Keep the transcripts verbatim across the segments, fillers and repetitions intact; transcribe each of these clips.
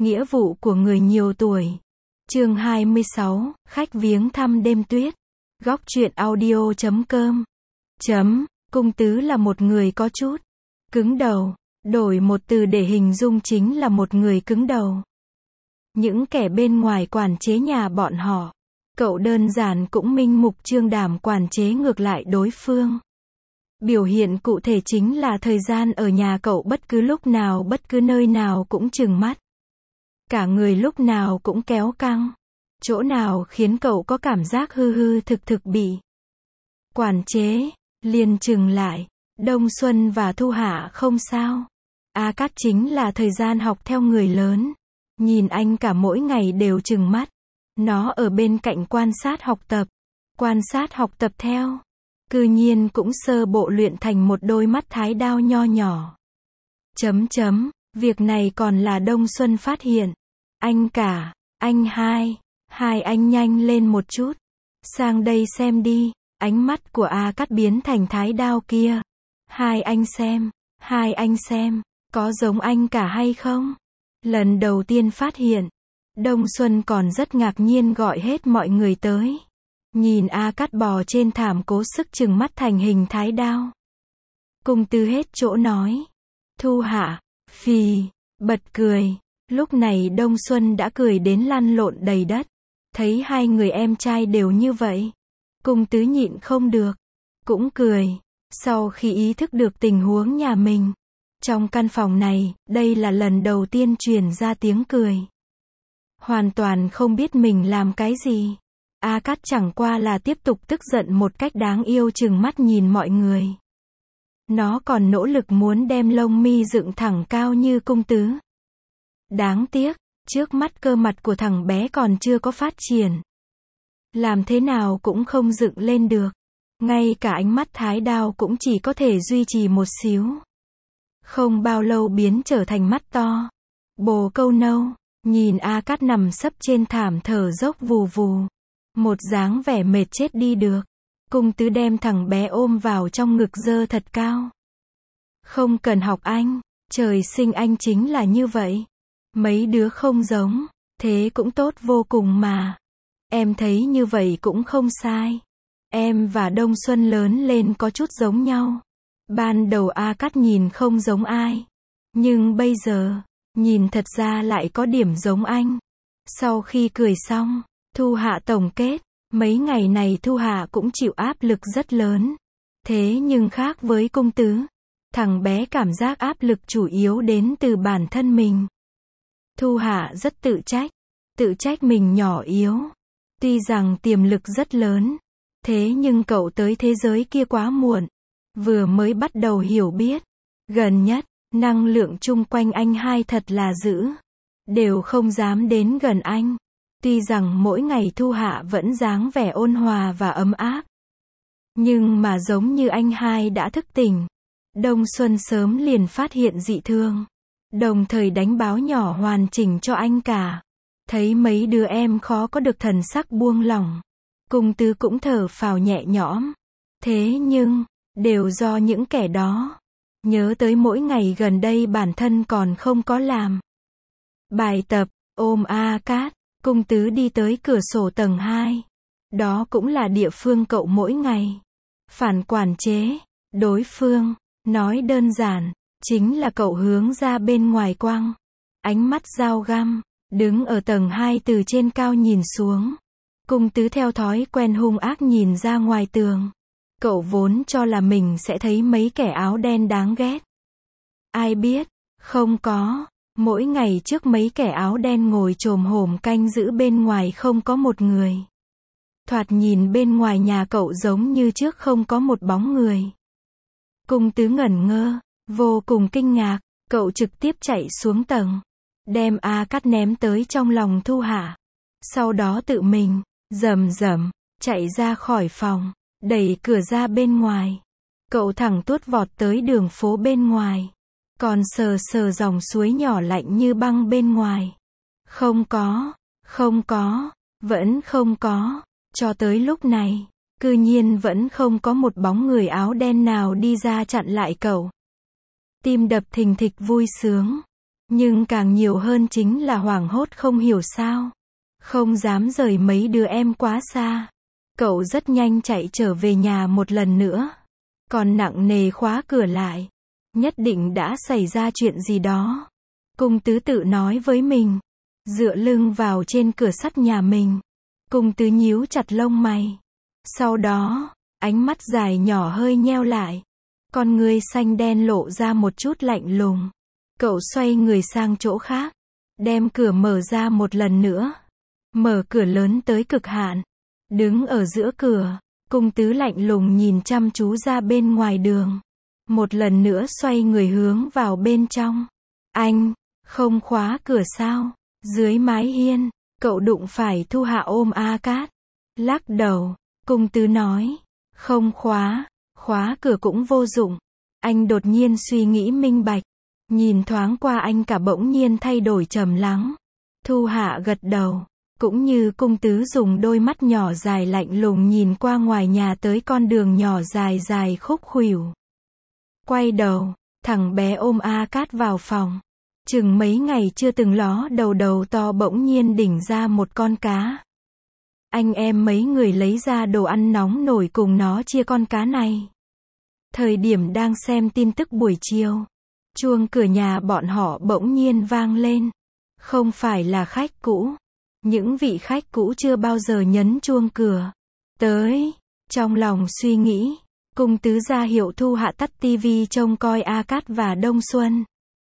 Nghĩa vụ của người nhiều tuổi. Chương hai mươi sáu, khách viếng thăm đêm tuyết. Góc truyện audio chấm com. Chấm, Cung Tứ là một người có chút cứng đầu. Đổi một từ để hình dung chính là một người cứng đầu. Những kẻ bên ngoài quản chế nhà bọn họ, cậu đơn giản cũng minh mục trương đảm quản chế ngược lại đối phương. Biểu hiện cụ thể chính là thời gian ở nhà cậu bất cứ lúc nào bất cứ nơi nào cũng trừng mắt. Cả người lúc nào cũng kéo căng. Chỗ nào khiến cậu có cảm giác hư hư thực thực bị quản chế, liền trừng lại. Đông Xuân và Thu Hạ không sao. A Cát chính là thời gian học theo người lớn. Nhìn anh cả mỗi ngày đều trừng mắt. Nó ở bên cạnh quan sát học tập. Quan sát học tập theo. Cư nhiên cũng sơ bộ luyện thành một đôi mắt thái đao nho nhỏ. Chấm chấm, việc này còn là Đông Xuân phát hiện. Anh cả, anh hai, hai anh nhanh lên một chút. Sang đây xem đi, ánh mắt của A Cát biến thành thái đao kia. Hai anh xem, hai anh xem, có giống anh cả hay không? Lần đầu tiên phát hiện, Đông Xuân còn rất ngạc nhiên gọi hết mọi người tới. Nhìn A Cát bò trên thảm cố sức trừng mắt thành hình thái đao. Cung Tứ hết chỗ nói. Thu Hạ, phì, bật cười. Lúc này Đông Xuân đã cười đến lăn lộn đầy đất. Thấy hai người em trai đều như vậy. Cung Tứ nhịn không được. Cũng cười. Sau khi ý thức được tình huống nhà mình. Trong căn phòng này, đây là lần đầu tiên truyền ra tiếng cười. Hoàn toàn không biết mình làm cái gì. A Cát chẳng qua là tiếp tục tức giận một cách đáng yêu chừng mắt nhìn mọi người. Nó còn nỗ lực muốn đem lông mi dựng thẳng cao như Cung Tứ. Đáng tiếc, trước mắt cơ mặt của thằng bé còn chưa có phát triển. Làm thế nào cũng không dựng lên được. Ngay cả ánh mắt thái đao cũng chỉ có thể duy trì một xíu. Không bao lâu biến trở thành mắt to. Bồ câu nâu, nhìn A Cát nằm sấp trên thảm thở dốc vù vù. Một dáng vẻ mệt chết đi được. Cung Tứ đem thằng bé ôm vào trong ngực giơ thật cao. Không cần học anh, trời sinh anh chính là như vậy. Mấy đứa không giống, thế cũng tốt vô cùng mà. Em thấy như vậy cũng không sai. Em và Đông Xuân lớn lên có chút giống nhau. Ban đầu A Cát nhìn không giống ai. Nhưng bây giờ, nhìn thật ra lại có điểm giống anh. Sau khi cười xong, Thu Hạ tổng kết, mấy ngày này Thu Hạ cũng chịu áp lực rất lớn. Thế nhưng khác với Cung Tứ, thằng bé cảm giác áp lực chủ yếu đến từ bản thân mình. Thu Hạ rất tự trách, tự trách mình nhỏ yếu. Tuy rằng tiềm lực rất lớn, thế nhưng cậu tới thế giới kia quá muộn. Vừa mới bắt đầu hiểu biết. Gần nhất, năng lượng chung quanh anh hai thật là dữ. Đều không dám đến gần anh. Tuy rằng mỗi ngày Thu Hạ vẫn dáng vẻ ôn hòa và ấm áp. Nhưng mà giống như anh hai đã thức tỉnh. Đông Xuân sớm liền phát hiện dị thường. Đồng thời đánh báo nhỏ hoàn chỉnh cho anh cả. Thấy mấy đứa em khó có được thần sắc buông lỏng. Cung Tứ cũng thở phào nhẹ nhõm. Thế nhưng, đều do những kẻ đó. Nhớ tới mỗi ngày gần đây bản thân còn không có làm bài tập, ôm A Cát. Cung Tứ đi tới cửa sổ tầng hai. Đó cũng là địa phương cậu mỗi ngày phản quản chế. Đối phương, nói đơn giản, chính là cậu hướng ra bên ngoài quăng. Ánh mắt dao găm, đứng ở tầng hai từ trên cao nhìn xuống. Cung Tứ theo thói quen hung ác nhìn ra ngoài tường. Cậu vốn cho là mình sẽ thấy mấy kẻ áo đen đáng ghét. Ai biết, không có. Mỗi ngày trước mấy kẻ áo đen ngồi chồm hổm canh giữ bên ngoài không có một người. Thoạt nhìn bên ngoài nhà cậu giống như trước không có một bóng người. Cung Tứ ngẩn ngơ, vô cùng kinh ngạc, cậu trực tiếp chạy xuống tầng. Đem A Cát ném tới trong lòng Thu Hạ. Sau đó tự mình, rầm rầm, chạy ra khỏi phòng, đẩy cửa ra bên ngoài. Cậu thẳng tuốt vọt tới đường phố bên ngoài. Còn sờ sờ dòng suối nhỏ lạnh như băng bên ngoài. Không có, không có, vẫn không có. Cho tới lúc này, cư nhiên vẫn không có một bóng người áo đen nào đi ra chặn lại cậu. Tim đập thình thịch vui sướng. Nhưng càng nhiều hơn chính là hoảng hốt không hiểu sao. Không dám rời mấy đứa em quá xa. Cậu rất nhanh chạy trở về nhà một lần nữa. Còn nặng nề khóa cửa lại. Nhất định đã xảy ra chuyện gì đó. Cung Tứ tự nói với mình. Dựa lưng vào trên cửa sắt nhà mình. Cung Tứ nhíu chặt lông mày. Sau đó, ánh mắt dài nhỏ hơi nheo lại. Con ngươi xanh đen lộ ra một chút lạnh lùng. Cậu xoay người sang chỗ khác. Đem cửa mở ra một lần nữa. Mở cửa lớn tới cực hạn. Đứng ở giữa cửa. Cung Tứ lạnh lùng nhìn chăm chú ra bên ngoài đường. Một lần nữa xoay người hướng vào bên trong. Anh, không khóa cửa sao? Dưới mái hiên, cậu đụng phải Thu Hạ ôm A Cát. Lắc đầu, Cung Tứ nói. Không khóa, khóa cửa cũng vô dụng. Anh đột nhiên suy nghĩ minh bạch. Nhìn thoáng qua anh cả bỗng nhiên thay đổi trầm lắng. Thu Hạ gật đầu. Cũng như Cung Tứ dùng đôi mắt nhỏ dài lạnh lùng nhìn qua ngoài nhà tới con đường nhỏ dài dài khúc khuỷu. Quay đầu, thằng bé ôm A Cát vào phòng. Chừng mấy ngày chưa từng ló đầu đầu to bỗng nhiên đỉnh ra một con cá. Anh em mấy người lấy ra đồ ăn nóng nổi cùng nó chia con cá này. Thời điểm đang xem tin tức buổi chiều. Chuông cửa nhà bọn họ bỗng nhiên vang lên. Không phải là khách cũ. Những vị khách cũ chưa bao giờ nhấn chuông cửa. Tới, trong lòng suy nghĩ. Cung Tứ ra hiệu Thu Hạ tắt tivi trông coi A Cát và Đông Xuân.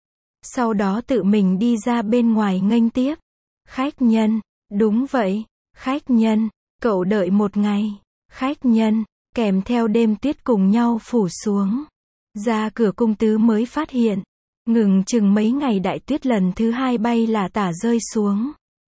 Sau đó tự mình đi ra bên ngoài nghênh tiếp. Khách nhân, đúng vậy, khách nhân, cậu đợi một ngày. Khách nhân, kèm theo đêm tuyết cùng nhau phủ xuống. Ra cửa Cung Tứ mới phát hiện. Ngừng chừng mấy ngày đại tuyết lần thứ hai bay là tả rơi xuống.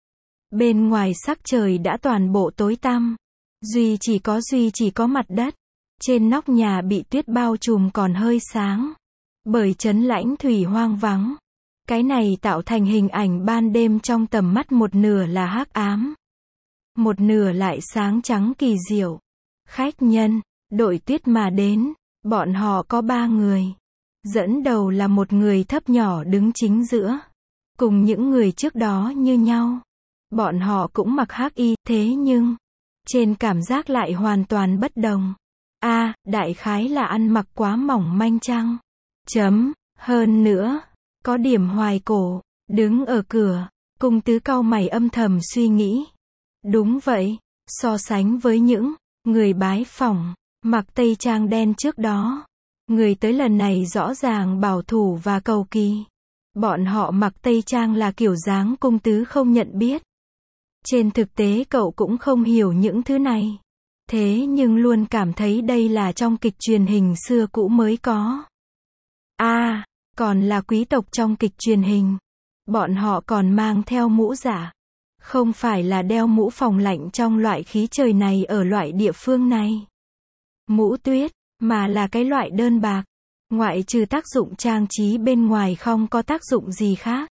Bên ngoài sắc trời đã toàn bộ tối tăm. Duy chỉ có duy chỉ có mặt đất. Trên nóc nhà bị tuyết bao trùm còn hơi sáng. Bởi trấn Lãnh Thủy hoang vắng. Cái này tạo thành hình ảnh ban đêm trong tầm mắt một nửa là hắc ám. Một nửa lại sáng trắng kỳ diệu. Khách nhân, đội tuyết mà đến. Bọn họ có ba người. Dẫn đầu là một người thấp nhỏ đứng chính giữa. Cùng những người trước đó như nhau. Bọn họ cũng mặc hắc y, thế nhưng trên cảm giác lại hoàn toàn bất đồng. A, à, đại khái là ăn mặc quá mỏng manh chăng? Chấm, hơn nữa, có điểm hoài cổ, đứng ở cửa, Cung Tứ cau mày âm thầm suy nghĩ. Đúng vậy, so sánh với những người bái phỏng, mặc tây trang đen trước đó, người tới lần này rõ ràng bảo thủ và cầu kỳ. Bọn họ mặc tây trang là kiểu dáng Cung Tứ không nhận biết. Trên thực tế cậu cũng không hiểu những thứ này. Thế nhưng luôn cảm thấy đây là trong kịch truyền hình xưa cũ mới có. A, à, còn là quý tộc trong kịch truyền hình. Bọn họ còn mang theo mũ giả. Không phải là đeo mũ phòng lạnh trong loại khí trời này ở loại địa phương này. Mũ tuyết, mà là cái loại đơn bạc. Ngoại trừ tác dụng trang trí bên ngoài không có tác dụng gì khác.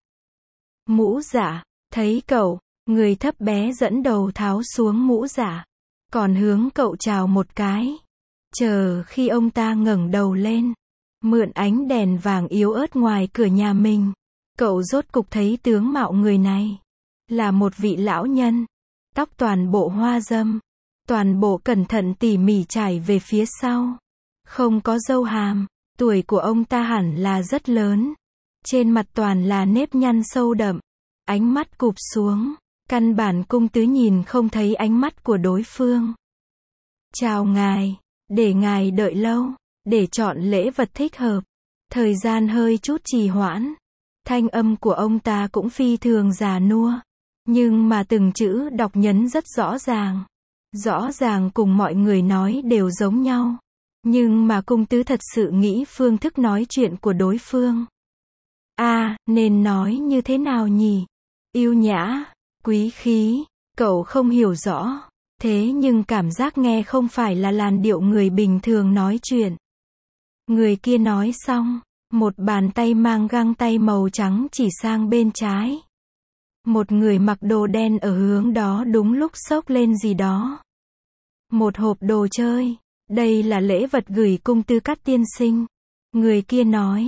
Mũ giả, thấy cậu, người thấp bé dẫn đầu tháo xuống mũ giả. Còn hướng cậu chào một cái. Chờ khi ông ta ngẩng đầu lên. Mượn ánh đèn vàng yếu ớt ngoài cửa nhà mình. Cậu rốt cục thấy tướng mạo người này. Là một vị lão nhân. Tóc toàn bộ hoa râm. Toàn bộ cẩn thận tỉ mỉ trải về phía sau. Không có râu hàm. Tuổi của ông ta hẳn là rất lớn. Trên mặt toàn là nếp nhăn sâu đậm. Ánh mắt cụp xuống. Căn bản Cung Tứ nhìn không thấy ánh mắt của đối phương. Chào ngài, để ngài đợi lâu, để chọn lễ vật thích hợp. Thời gian hơi chút trì hoãn. Thanh âm của ông ta cũng phi thường già nua. Nhưng mà từng chữ đọc nhấn rất rõ ràng. Rõ ràng cùng mọi người nói đều giống nhau. Nhưng mà Cung Tứ thật sự nghĩ phương thức nói chuyện của đối phương. A, à, nên nói như thế nào nhỉ? Yêu nhã, quý khí, cậu không hiểu rõ. Thế nhưng cảm giác nghe không phải là làn điệu người bình thường nói chuyện. Người kia nói xong, một bàn tay mang găng tay màu trắng chỉ sang bên trái. Một người mặc đồ đen ở hướng đó đúng lúc xốc lên gì đó. Một hộp đồ chơi. Đây là lễ vật gửi Cung Tứ Cát tiên sinh. Người kia nói.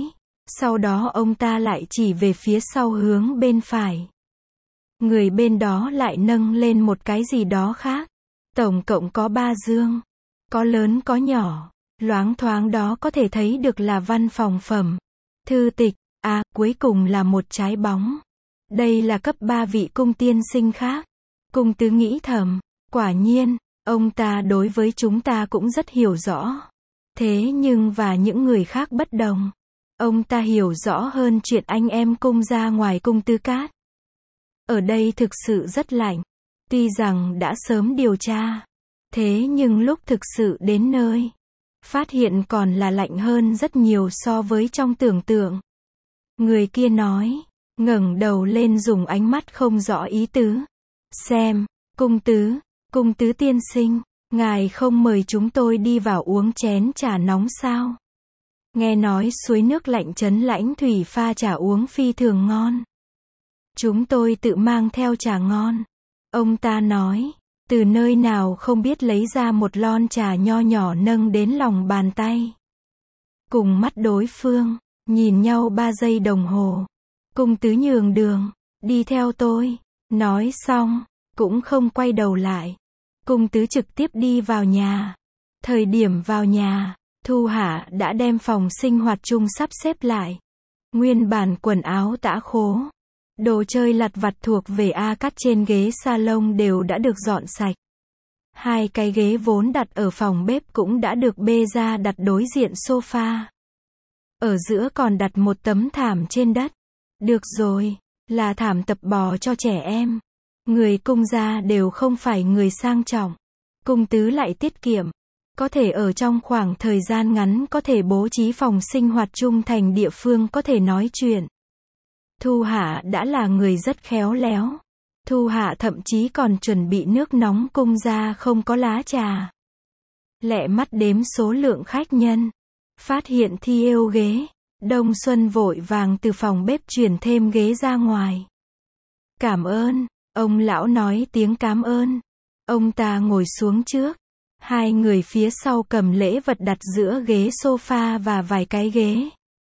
Sau đó ông ta lại chỉ về phía sau hướng bên phải. Người bên đó lại nâng lên một cái gì đó khác. Tổng cộng có ba dương. Có lớn có nhỏ. Loáng thoáng đó có thể thấy được là văn phòng phẩm. Thư tịch. À, cuối cùng là một trái bóng. Đây là cấp ba vị cung tiên sinh khác. Cung tứ nghĩ thầm. Quả nhiên, ông ta đối với chúng ta cũng rất hiểu rõ. Thế nhưng và những người khác bất đồng. Ông ta hiểu rõ hơn chuyện anh em cung ra ngoài cung Tư Cát. Ở đây thực sự rất lạnh. Tuy rằng đã sớm điều tra. Thế nhưng lúc thực sự đến nơi, phát hiện còn là lạnh hơn rất nhiều so với trong tưởng tượng. Người kia nói, ngẩng đầu lên dùng ánh mắt không rõ ý tứ. Xem, cung tứ, cung tứ tiên sinh, ngài không mời chúng tôi đi vào uống chén trà nóng sao? Nghe nói suối nước lạnh trấn Lãnh Thủy pha trà uống phi thường ngon. Chúng tôi tự mang theo trà ngon. Ông ta nói, từ nơi nào không biết lấy ra một lon trà nho nhỏ nâng đến lòng bàn tay. Cùng mắt đối phương, nhìn nhau ba giây đồng hồ. Cung tứ nhường đường, đi theo tôi. Nói xong, cũng không quay đầu lại. Cung tứ trực tiếp đi vào nhà. Thời điểm vào nhà, Thu Hạ đã đem phòng sinh hoạt chung sắp xếp lại. Nguyên bản quần áo tã khố, đồ chơi lặt vặt thuộc về A Cát trên ghế salon đều đã được dọn sạch. Hai cái ghế vốn đặt ở phòng bếp cũng đã được bê ra đặt đối diện sofa. Ở giữa còn đặt một tấm thảm trên đất. Được rồi, là thảm tập bò cho trẻ em. Người cung gia đều không phải người sang trọng. Cung tứ lại tiết kiệm. Có thể ở trong khoảng thời gian ngắn có thể bố trí phòng sinh hoạt chung thành địa phương có thể nói chuyện. Thu Hạ đã là người rất khéo léo. Thu Hạ thậm chí còn chuẩn bị nước nóng cung gia không có lá trà. Lẹ mắt đếm số lượng khách nhân. Phát hiện thi êu ghế. Đông Xuân vội vàng từ phòng bếp chuyển thêm ghế ra ngoài. Cảm ơn, ông lão nói tiếng cảm ơn. Ông ta ngồi xuống trước. Hai người phía sau cầm lễ vật đặt giữa ghế sofa và vài cái ghế.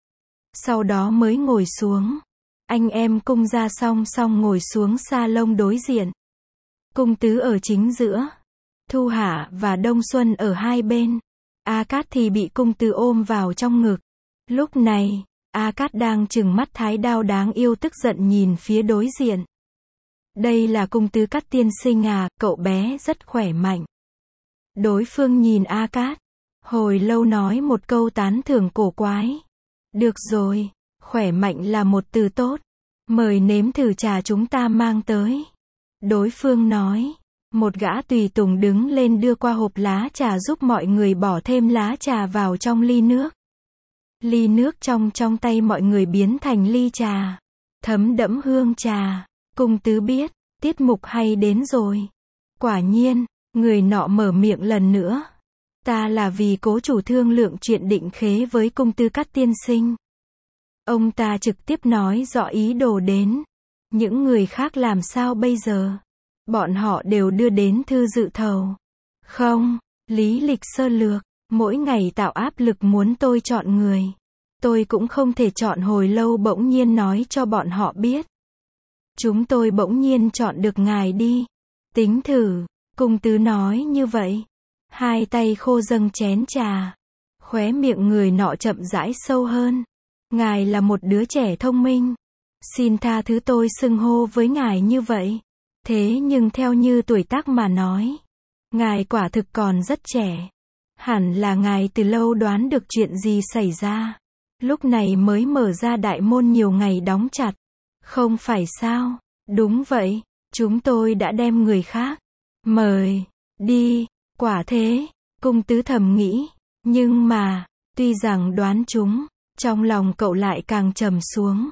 Sau đó mới ngồi xuống. Anh em cung gia song song ngồi xuống salon đối diện. Cung tứ ở chính giữa. Thu Hạ và Đông Xuân ở hai bên. A Cát thì bị cung tứ ôm vào trong ngực. Lúc này, A Cát đang trừng mắt thái đao đáng yêu tức giận nhìn phía đối diện. Đây là cung tứ Cát tiên sinh à, cậu bé rất khỏe mạnh. Đối phương nhìn A Cát, hồi lâu nói một câu tán thưởng cổ quái. Được rồi, khỏe mạnh là một từ tốt. Mời nếm thử trà chúng ta mang tới. Đối phương nói. Một gã tùy tùng đứng lên đưa qua hộp lá trà giúp mọi người bỏ thêm lá trà vào trong ly nước. Ly nước trong trong tay mọi người biến thành ly trà. Thấm đẫm hương trà. Cung tứ biết, tiết mục hay đến rồi. Quả nhiên, người nọ mở miệng lần nữa. Ta là vì cố chủ thương lượng chuyện định khế với cung tư Cát tiên sinh. Ông ta trực tiếp nói rõ ý đồ đến. Những người khác làm sao bây giờ? Bọn họ đều đưa đến thư dự thầu. Không, lý lịch sơ lược. Mỗi ngày tạo áp lực muốn tôi chọn người. Tôi cũng không thể chọn hồi lâu bỗng nhiên nói cho bọn họ biết. Chúng tôi bỗng nhiên chọn được ngài đi. Tính thử. Cung tứ nói như vậy. Hai tay khô dâng chén trà. Khóe miệng người nọ chậm rãi sâu hơn. Ngài là một đứa trẻ thông minh. Xin tha thứ tôi xưng hô với ngài như vậy. Thế nhưng theo như tuổi tác mà nói. Ngài quả thực còn rất trẻ. Hẳn là ngài từ lâu đoán được chuyện gì xảy ra. Lúc này mới mở ra đại môn nhiều ngày đóng chặt. Không phải sao? Đúng vậy. Chúng tôi đã đem người khác. Mời. Đi. Quả thế. Cung tứ thầm nghĩ. Nhưng mà. Tuy rằng đoán chúng. Trong lòng cậu lại càng trầm xuống.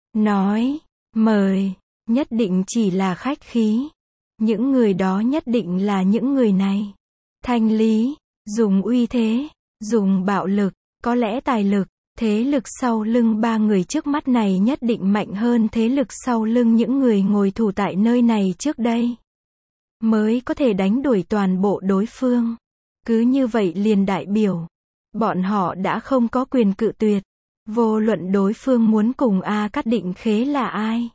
Nói. Mời. Nhất định chỉ là khách khí. Những người đó nhất định là những người này. Thanh lý. Dùng uy thế. Dùng bạo lực. Có lẽ tài lực. Thế lực sau lưng ba người trước mắt này nhất định mạnh hơn thế lực sau lưng những người ngồi thủ tại nơi này trước đây. Mới có thể đánh đuổi toàn bộ đối phương. Cứ như vậy liền đại biểu. Bọn họ đã không có quyền cự tuyệt. Vô luận đối phương muốn cùng A Cát Định Khế là ai.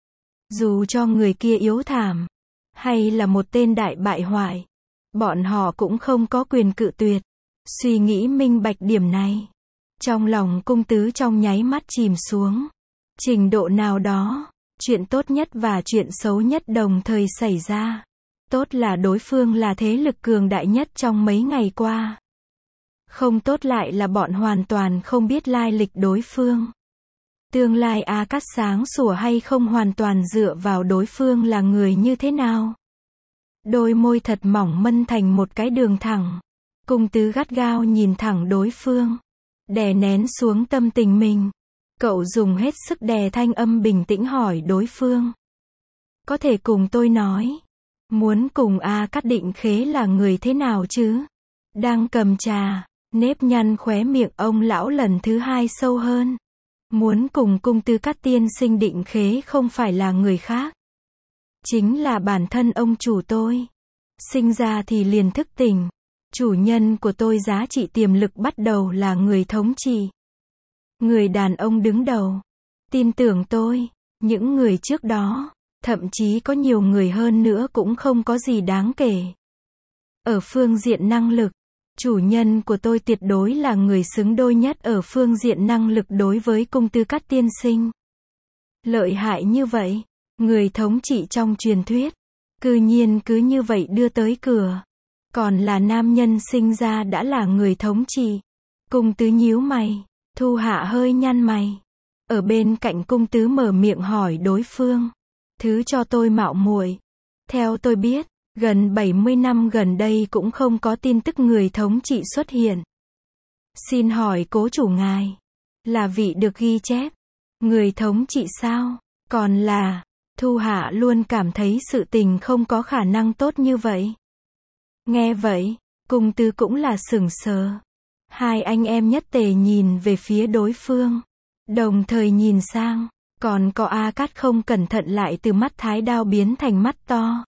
Dù cho người kia yếu thảm, hay là một tên đại bại hoại, bọn họ cũng không có quyền cự tuyệt. Suy nghĩ minh bạch điểm này. Trong lòng cung tứ trong nháy mắt chìm xuống. Trình độ nào đó, chuyện tốt nhất và chuyện xấu nhất đồng thời xảy ra. Tốt là đối phương là thế lực cường đại nhất trong mấy ngày qua. Không tốt lại là bọn hoàn toàn không biết lai lịch đối phương. Tương lai A Cát sáng sủa hay không hoàn toàn dựa vào đối phương là người như thế nào. Đôi môi thật mỏng mân thành một cái đường thẳng. Cung tứ gắt gao nhìn thẳng đối phương. Đè nén xuống tâm tình mình. Cậu dùng hết sức đè thanh âm bình tĩnh hỏi đối phương. Có thể cùng tôi nói. Muốn cùng A Cát Định Khế là người thế nào chứ? Đang cầm trà, nếp nhăn khóe miệng ông lão lần thứ hai sâu hơn. Muốn cùng cung tứ Cát tiên sinh Định Khế không phải là người khác. Chính là bản thân ông chủ tôi. Sinh ra thì liền thức tỉnh. Chủ nhân của tôi giá trị tiềm lực bắt đầu là người thống trị. Người đàn ông đứng đầu. Tin tưởng tôi, những người trước đó, thậm chí có nhiều người hơn nữa cũng không có gì đáng kể. Ở phương diện năng lực, chủ nhân của tôi tuyệt đối là người xứng đôi nhất ở phương diện năng lực đối với cung tư Cát tiên sinh. Lợi hại như vậy, người thống trị trong truyền thuyết, cư nhiên cứ như vậy đưa tới cửa. Còn là nam nhân sinh ra đã là người thống trị. Cung tứ nhíu mày, Thu Hạ hơi nhăn mày. Ở bên cạnh cung tứ mở miệng hỏi đối phương. Thứ cho tôi mạo muội. Theo tôi biết, gần bảy mươi năm gần đây cũng không có tin tức người thống trị xuất hiện. Xin hỏi cố chủ ngài, là vị được ghi chép, người thống trị sao? Còn là, Thu Hạ luôn cảm thấy sự tình không có khả năng tốt như vậy. Nghe vậy, cung tứ cũng là sửng sờ. Hai anh em nhất tề nhìn về phía đối phương. Đồng thời nhìn sang, còn có A Cát không cẩn thận lại từ mắt thái đao biến thành mắt to.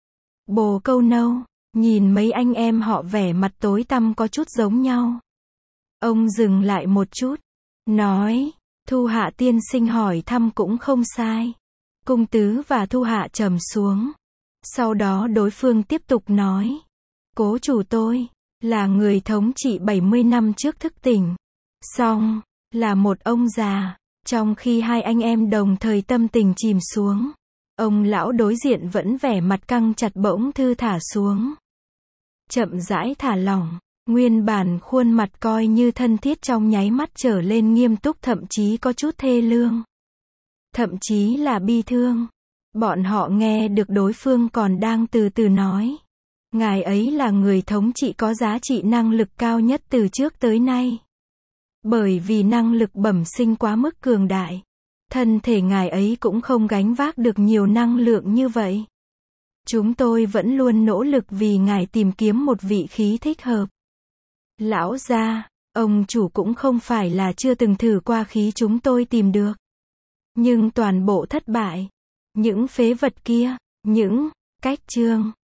Bồ Câu Nâu, nhìn mấy anh em họ vẻ mặt tối tăm có chút giống nhau. Ông dừng lại một chút, nói, Thu Hạ tiên sinh hỏi thăm cũng không sai. Cung tứ và Thu Hạ trầm xuống. Sau đó đối phương tiếp tục nói, cố chủ tôi, là người thống trị bảy mươi năm trước thức tỉnh. Xong, là một ông già. Trong khi hai anh em đồng thời tâm tình chìm xuống, ông lão đối diện vẫn vẻ mặt căng chặt bỗng thư thả xuống. Chậm rãi thả lỏng, nguyên bản khuôn mặt coi như thân thiết trong nháy mắt trở lên nghiêm túc, thậm chí có chút thê lương. Thậm chí là bi thương. Bọn họ nghe được đối phương còn đang từ từ nói. Ngài ấy là người thống trị có giá trị năng lực cao nhất từ trước tới nay. Bởi vì năng lực bẩm sinh quá mức cường đại, thân thể ngài ấy cũng không gánh vác được nhiều năng lượng như vậy. Chúng tôi vẫn luôn nỗ lực vì ngài tìm kiếm một vị khí thích hợp. Lão gia, ông chủ cũng không phải là chưa từng thử qua khí chúng tôi tìm được. Nhưng toàn bộ thất bại. Những phế vật kia, những cách chương